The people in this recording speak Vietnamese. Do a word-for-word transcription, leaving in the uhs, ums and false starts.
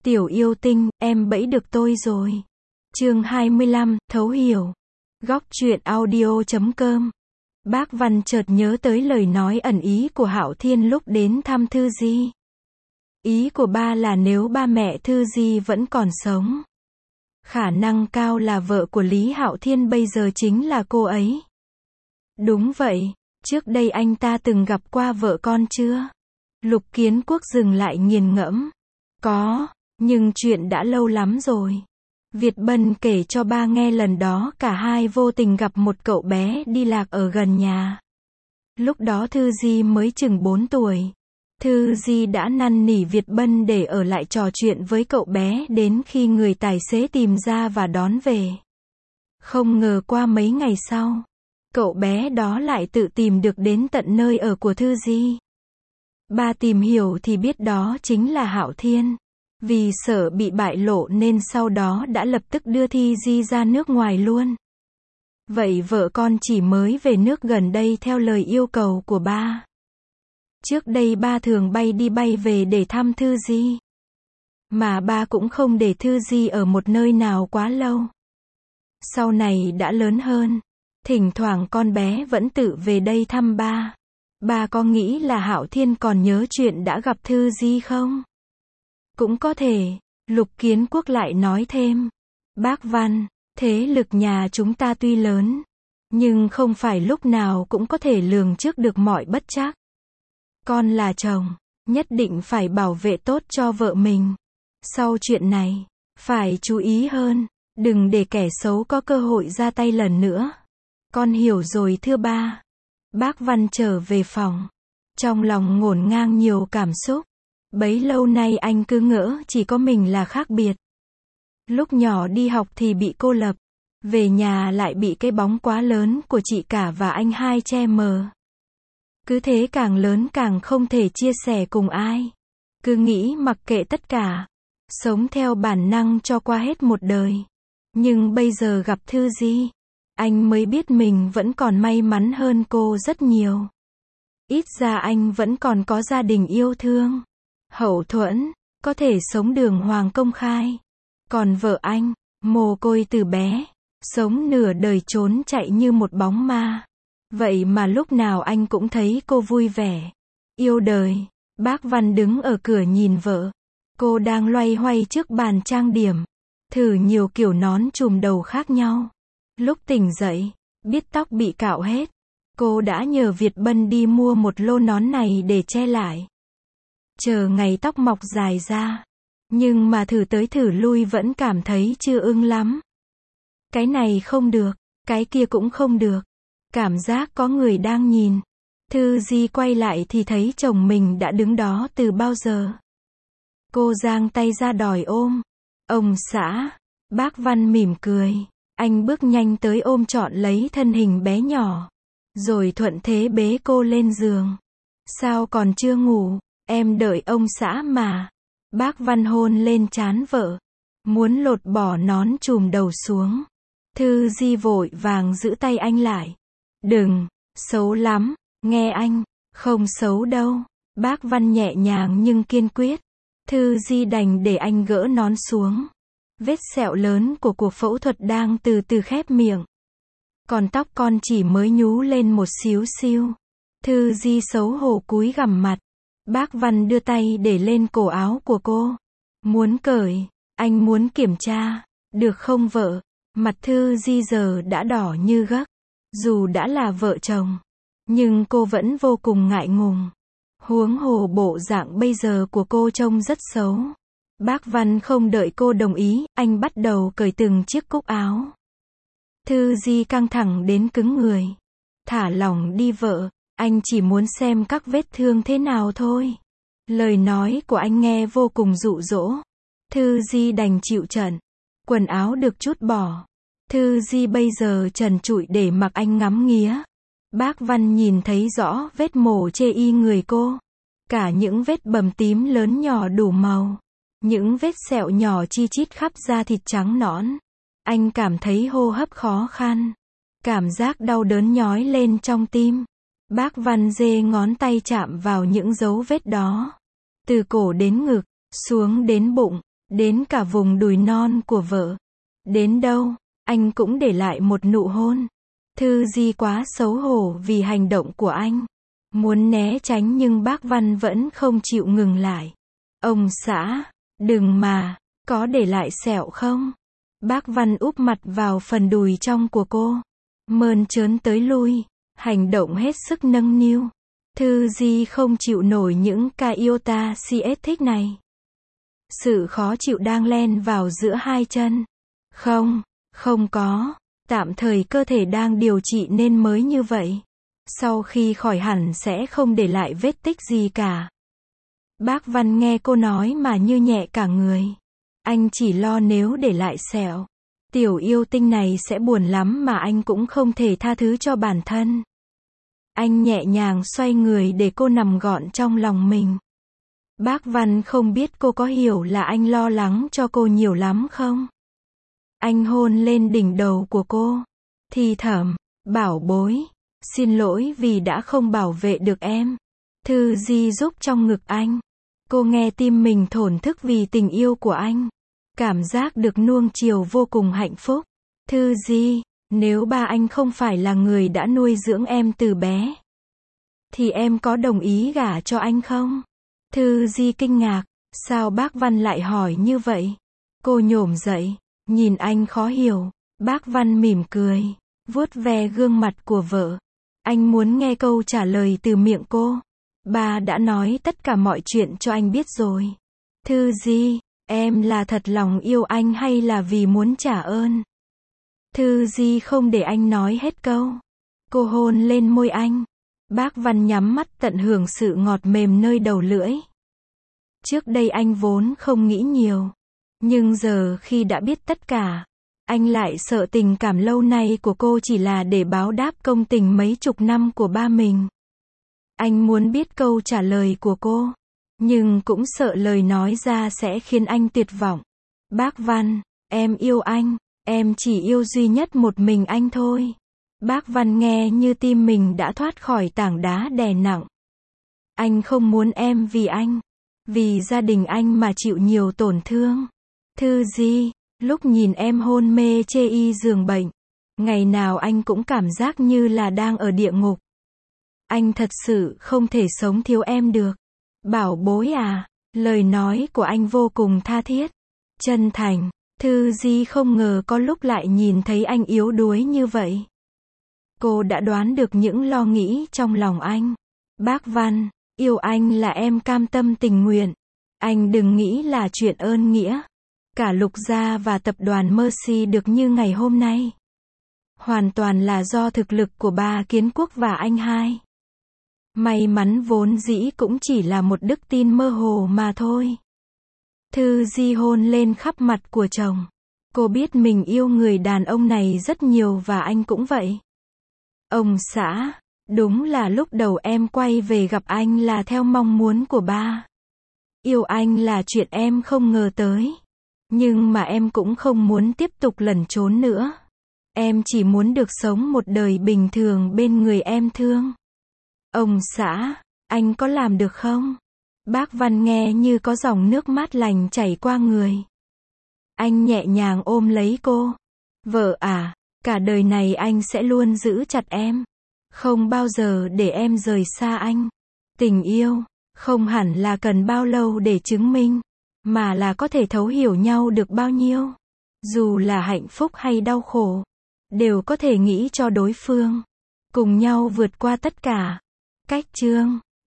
Tiểu yêu tinh, em bẫy được tôi rồi. Chương hai mươi lăm, thấu hiểu. Góc truyện audio chấm com. Bác Văn chợt nhớ tới lời nói ẩn ý của Hạo Thiên lúc đến thăm Thư Di. Ý của ba là nếu ba mẹ Thư Di vẫn còn sống, khả năng cao là vợ của Lý Hạo Thiên bây giờ chính là cô ấy. Đúng vậy, trước đây anh ta từng gặp qua vợ con chưa? Lục Kiến Quốc dừng lại nghiền ngẫm. Có, nhưng chuyện đã lâu lắm rồi. Việt Bân kể cho ba nghe lần đó cả hai vô tình gặp một cậu bé đi lạc ở gần nhà. Lúc đó Thư Di mới chừng bốn tuổi. Thư Di đã năn nỉ Việt Bân để ở lại trò chuyện với cậu bé đến khi người tài xế tìm ra và đón về. Không ngờ qua mấy ngày sau, cậu bé đó lại tự tìm được đến tận nơi ở của Thư Di. Ba tìm hiểu thì biết đó chính là Hạo Thiên. Vì sợ bị bại lộ nên sau đó đã lập tức đưa Thi Di ra nước ngoài luôn. Vậy vợ con chỉ mới về nước gần đây theo lời yêu cầu của ba. Trước đây ba thường bay đi bay về để thăm Thư Di. Mà ba cũng không để Thư Di ở một nơi nào quá lâu. Sau này đã lớn hơn, thỉnh thoảng con bé vẫn tự về đây thăm ba. Ba có nghĩ là Hạo Thiên còn nhớ chuyện đã gặp Thư Di không? Cũng có thể, Lục Kiến Quốc lại nói thêm. Bác Văn, thế lực nhà chúng ta tuy lớn, nhưng không phải lúc nào cũng có thể lường trước được mọi bất trắc. Con là chồng, nhất định phải bảo vệ tốt cho vợ mình. Sau chuyện này, phải chú ý hơn, đừng để kẻ xấu có cơ hội ra tay lần nữa. Con hiểu rồi thưa ba. Bác Văn trở về phòng, trong lòng ngổn ngang nhiều cảm xúc. Bấy lâu nay anh cứ ngỡ chỉ có mình là khác biệt. Lúc nhỏ đi học thì bị cô lập, về nhà lại bị cái bóng quá lớn của chị cả và anh hai che mờ. Cứ thế càng lớn càng không thể chia sẻ cùng ai. Cứ nghĩ mặc kệ tất cả, sống theo bản năng cho qua hết một đời. Nhưng bây giờ gặp Thư Di, anh mới biết mình vẫn còn may mắn hơn cô rất nhiều. Ít ra anh vẫn còn có gia đình yêu thương, hậu thuẫn, có thể sống đường hoàng công khai. Còn vợ anh, mồ côi từ bé, sống nửa đời trốn chạy như một bóng ma. Vậy mà lúc nào anh cũng thấy cô vui vẻ, yêu đời. Bác Văn đứng ở cửa nhìn vợ. Cô đang loay hoay trước bàn trang điểm, thử nhiều kiểu nón chùm đầu khác nhau. Lúc tỉnh dậy, biết tóc bị cạo hết, cô đã nhờ Việt Bân đi mua một lô nón này để che lại. Chờ ngày tóc mọc dài ra. Nhưng mà thử tới thử lui vẫn cảm thấy chưa ưng lắm. Cái này không được, cái kia cũng không được. Cảm giác có người đang nhìn. Thư Di quay lại thì thấy chồng mình đã đứng đó từ bao giờ. Cô giang tay ra đòi ôm. Ông xã. Bác Văn mỉm cười. Anh bước nhanh tới ôm trọn lấy thân hình bé nhỏ. Rồi thuận thế bế cô lên giường. Sao còn chưa ngủ? Em đợi ông xã mà. Bác Văn hôn lên trán vợ. Muốn lột bỏ nón chùm đầu xuống. Thư Di vội vàng giữ tay anh lại. Đừng, xấu lắm, nghe anh, không xấu đâu. Bác Văn nhẹ nhàng nhưng kiên quyết. Thư Di đành để anh gỡ nón xuống. Vết sẹo lớn của cuộc phẫu thuật đang từ từ khép miệng. Còn tóc con chỉ mới nhú lên một xíu xiu. Thư Di xấu hổ cúi gằm mặt. Bác Văn đưa tay để lên cổ áo của cô. Muốn cởi, anh muốn kiểm tra. Được không vợ? Mặt Thư Di giờ đã đỏ như gấc. Dù đã là vợ chồng, nhưng cô vẫn vô cùng ngại ngùng. Huống hồ bộ dạng bây giờ của cô trông rất xấu. Bác Văn không đợi cô đồng ý, anh bắt đầu cởi từng chiếc cúc áo. Thư Di căng thẳng đến cứng người. Thả lỏng đi vợ, anh chỉ muốn xem các vết thương thế nào thôi. Lời nói của anh nghe vô cùng dụ dỗ. Thư Di đành chịu trận. Quần áo được trút bỏ. Thư Di bây giờ trần trụi để mặc anh ngắm nghía. Bác Văn nhìn thấy rõ vết mổ chê y người cô. Cả những vết bầm tím lớn nhỏ đủ màu. Những vết sẹo nhỏ chi chít khắp da thịt trắng nõn. Anh cảm thấy hô hấp khó khăn. Cảm giác đau đớn nhói lên trong tim. Bác Văn giơ ngón tay chạm vào những dấu vết đó. Từ cổ đến ngực, xuống đến bụng, đến cả vùng đùi non của vợ. Đến đâu, anh cũng để lại một nụ hôn. Thư Di quá xấu hổ vì hành động của anh. Muốn né tránh nhưng bác Văn vẫn không chịu ngừng lại. Ông xã, đừng mà, có để lại sẹo không? Bác Văn úp mặt vào phần đùi trong của cô. Mơn trớn tới lui, hành động hết sức nâng niu. Thư Di không chịu nổi những ca iota siết thích này. Sự khó chịu đang len vào giữa hai chân. Không, không có. Tạm thời cơ thể đang điều trị nên mới như vậy. Sau khi khỏi hẳn sẽ không để lại vết tích gì cả. Bác Văn nghe cô nói mà như nhẹ cả người. Anh chỉ lo nếu để lại sẹo, tiểu yêu tinh này sẽ buồn lắm mà anh cũng không thể tha thứ cho bản thân. Anh nhẹ nhàng xoay người để cô nằm gọn trong lòng mình. Bác Văn không biết cô có hiểu là anh lo lắng cho cô nhiều lắm không? Anh hôn lên đỉnh đầu của cô, thì thầm, bảo bối, xin lỗi vì đã không bảo vệ được em. Thư Di giúp trong ngực anh. Cô nghe tim mình thổn thức vì tình yêu của anh. Cảm giác được nuông chiều vô cùng hạnh phúc. Thư Di, nếu ba anh không phải là người đã nuôi dưỡng em từ bé, thì em có đồng ý gả cho anh không? Thư Di kinh ngạc, sao bác Văn lại hỏi như vậy? Cô nhổm dậy, nhìn anh khó hiểu. Bác Văn mỉm cười, vuốt ve gương mặt của vợ. Anh muốn nghe câu trả lời từ miệng cô. Ba đã nói tất cả mọi chuyện cho anh biết rồi. Thư Di, em là thật lòng yêu anh hay là vì muốn trả ơn? Thư Di không để anh nói hết câu. Cô hôn lên môi anh. Bác Văn nhắm mắt tận hưởng sự ngọt mềm nơi đầu lưỡi. Trước đây anh vốn không nghĩ nhiều. Nhưng giờ khi đã biết tất cả, anh lại sợ tình cảm lâu nay của cô chỉ là để báo đáp công tình mấy chục năm của ba mình. Anh muốn biết câu trả lời của cô, nhưng cũng sợ lời nói ra sẽ khiến anh tuyệt vọng. Bác Văn, em yêu anh, em chỉ yêu duy nhất một mình anh thôi. Bác Văn nghe như tim mình đã thoát khỏi tảng đá đè nặng. Anh không muốn em vì anh, vì gia đình anh mà chịu nhiều tổn thương. Thư Di, lúc nhìn em hôn mê chê y giường bệnh, ngày nào anh cũng cảm giác như là đang ở địa ngục. Anh thật sự không thể sống thiếu em được. Bảo bối à, lời nói của anh vô cùng tha thiết, chân thành. Thư Di không ngờ có lúc lại nhìn thấy anh yếu đuối như vậy. Cô đã đoán được những lo nghĩ trong lòng anh. Bác Văn, yêu anh là em cam tâm tình nguyện. Anh đừng nghĩ là chuyện ơn nghĩa. Cả Lục Gia và tập đoàn Mercy được như ngày hôm nay, hoàn toàn là do thực lực của ba Kiến Quốc và anh hai. May mắn vốn dĩ cũng chỉ là một đức tin mơ hồ mà thôi. Thư Di hôn lên khắp mặt của chồng. Cô biết mình yêu người đàn ông này rất nhiều và anh cũng vậy. Ông xã, đúng là lúc đầu em quay về gặp anh là theo mong muốn của ba. Yêu anh là chuyện em không ngờ tới. Nhưng mà em cũng không muốn tiếp tục lẩn trốn nữa. Em chỉ muốn được sống một đời bình thường bên người em thương. Ông xã, anh có làm được không? Bác Văn nghe như có dòng nước mát lành chảy qua người. Anh nhẹ nhàng ôm lấy cô. Vợ à, cả đời này anh sẽ luôn giữ chặt em. Không bao giờ để em rời xa anh. Tình yêu, không hẳn là cần bao lâu để chứng minh, mà là có thể thấu hiểu nhau được bao nhiêu. Dù là hạnh phúc hay đau khổ, đều có thể nghĩ cho đối phương. Cùng nhau vượt qua tất cả. Cách chương